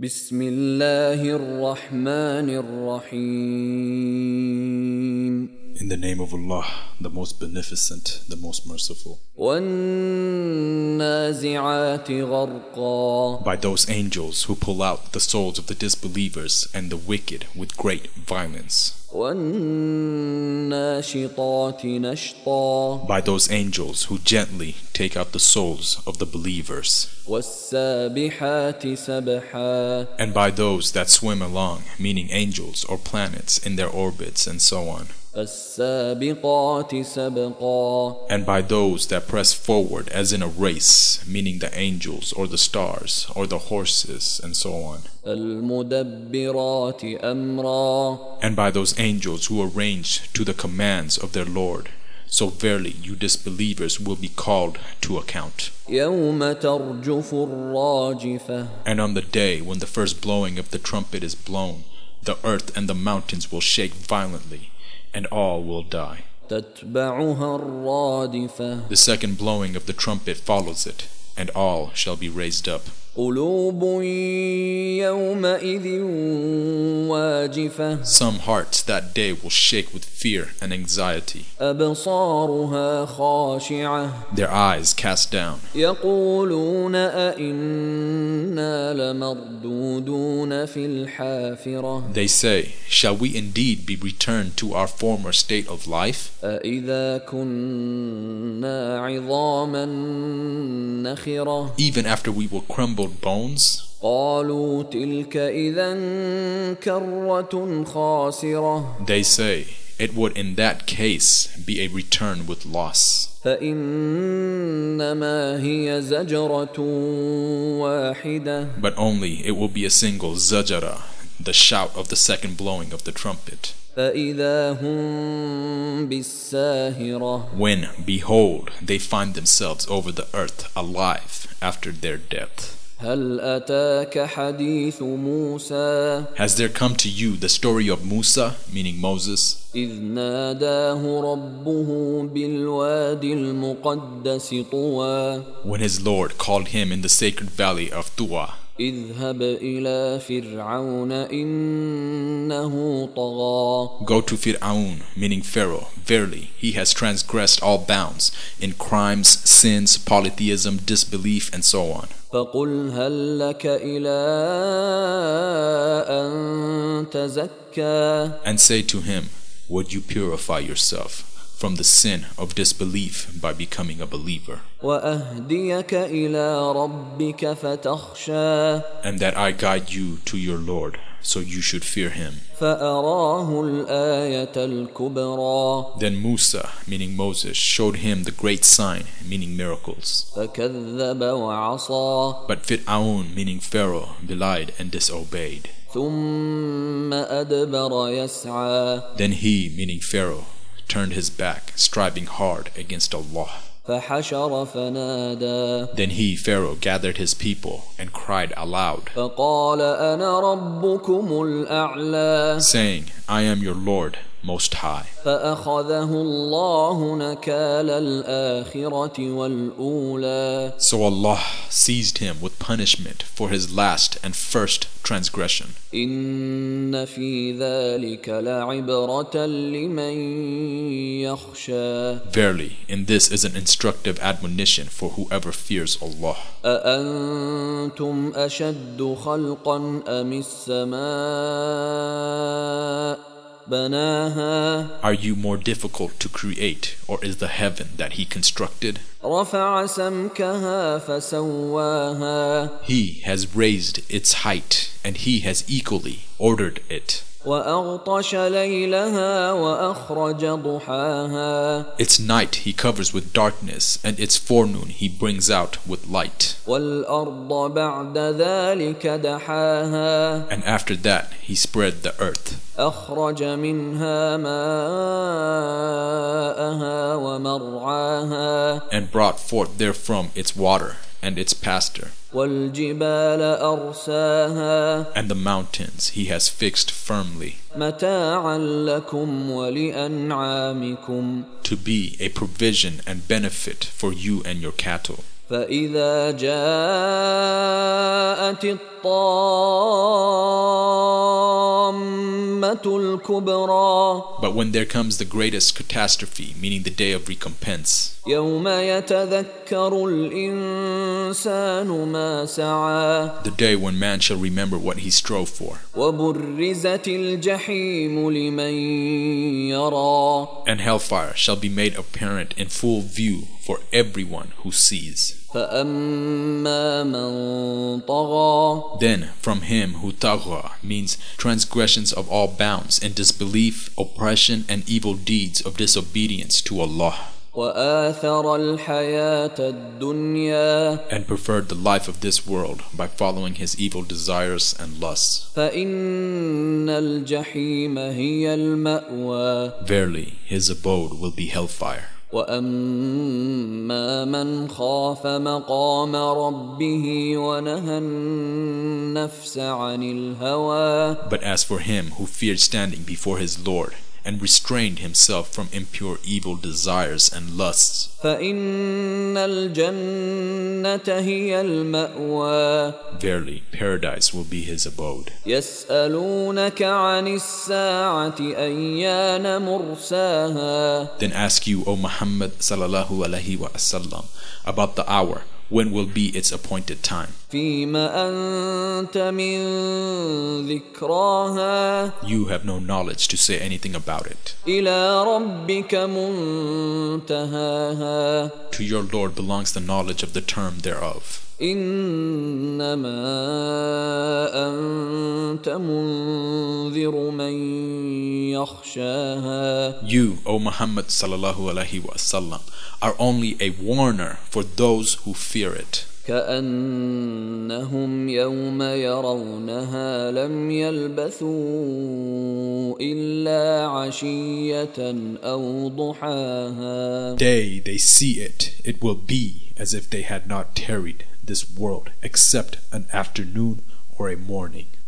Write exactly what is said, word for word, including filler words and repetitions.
بسم الله الرحمن الرحيم. In the name of Allah, the most beneficent, the most merciful. والنازعات غرقا. By those angels who pull out the souls of the disbelievers and the wicked with great violence. والناشطات نشطا. By those angels who gently take out the souls of the believers. والسابحات سبحا. And by those that swim along, meaning angels or planets in their orbits and so on. السابقات سبقا. And by those that press forward as in a race, meaning the angels or the stars or the horses and so on. المدبرات أمرا. And by those angels who arrange to the commands of their Lord. So verily you disbelievers will be called to account. يوم ترجف الراجفة. And on the day when the first blowing of the trumpet is blown, the earth and the mountains will shake violently, and all will die. تتبعها الرادفة. The second blowing of the trumpet follows it, and all shall be raised up. قلوب يومئذ واجفة. Some hearts that day will shake with fear and anxiety. أبصارها خاشعة. Their eyes cast down. يقولون أئنا لمردودون في الحافرة. They say, shall we indeed be returned to our former state of life? أإذا كنا عظاما نخرة. Even after we were crumbled bones? قالوا تلك إذا كرة خاسرة. They say, it would in that case be a return with loss. فإنما هي زجرة واحدة. But only it will be a single zajara, the shout of the second blowing of the trumpet. فإذا هم بالساهرة. When, behold, they find themselves over the earth alive after their death. هل أتاك حديث موسى. Has there come to you the story of Musa, meaning Moses? إذ ناداه ربه بالوادي المقدس طوى. When his Lord called him in the sacred valley of Tuwa. اذهب إلى فرعون إنه طغى. Go to Fir'aun, meaning Pharaoh. Verily, he has transgressed all bounds in crimes, sins, polytheism, disbelief, and so on. فقل هل لك إلى أن تزكى. And say to him, would you purify yourself from the sin of disbelief by becoming a believer? وأهديك إلى ربك فتخشى. And that I guide you to your Lord, so you should fear him. فأراه الآية الكبرى. Then Musa, meaning Moses, showed him the great sign, meaning miracles. فكذب وعصى. But Fir'aun, meaning Pharaoh, belied and disobeyed. ثم أدبر يسعى. Then he, meaning Pharaoh, turned his back, striving hard against Allah. فحشر فنادى. Then he, Pharaoh, gathered his people and cried aloud, فقال أنا ربكم الأعلى. saying, I am your Lord, Most High. فأخذه الله نكال الآخرة والأولى. So Allah seized him with punishment for his last and first transgression. إن في ذلك لعبرة لمن يخشى. Verily, in this is an instructive admonition for whoever fears Allah. أأنتم أشد خلقا أم السماء بناها. Are you more difficult to create, or is the heaven that he constructed? رفع سمكها فسواها. He has raised its height, and he has equally ordered it. وأغطش ليلها وأخرج ضحاها. Its night he covers with darkness, and its forenoon he brings out with light. والأرض بعد ذلك دحاها. And after that he spread the earth. أخرج منها ماءها ومرعاها. And brought forth therefrom its water and its pasture. والجبال أرساها. And the mountains he has fixed firmly. متاعا لكم ولأنعامكم. To be a provision and benefit for you and your cattle. فإذا جاءت الطامة الكبرى But when there comes the greatest catastrophe, meaning the day of recompense, يوم يتذكر الإنسان ما سعى the day when man shall remember what he strove for, وبرزت الجحيم لمن يرى and hellfire shall be made apparent in full view for everyone who sees. فأما من طغى Then from him who tagha means transgressions of all bounds and disbelief, oppression, and evil deeds of disobedience to Allah, وآثر الحياة الدنيا and preferred the life of this world by following his evil desires and lusts. فإن الجحيم هي المأوى Verily, his abode will be hellfire. وأما من خاف مقام ربه ونهى النفس عن الهوى But as for him who feared standing before his Lord and restrained himself from impure evil desires and lusts, فإن الجنة هي المأوى verily paradise will be his abode. يسألونك عن الساعة أيان مرساها Then ask you, O Muhammad sallallahu alaihi wasallam, about the hour, when will be its appointed time. فيما أنت من ذكراها You have no knowledge to say anything about it. إلى ربك منتهاها To your Lord belongs the knowledge of the term thereof. إنما أنت منذر من يخشاها You, O Muhammad sallallahu alaihi wasallam, are only a warner for those who fear it. كأنهم يوم يرونها لم يلبثوا إلا عشية أو ضحاها. Day they see it, it will be as if they had not tarried this world except an afternoon or a morning.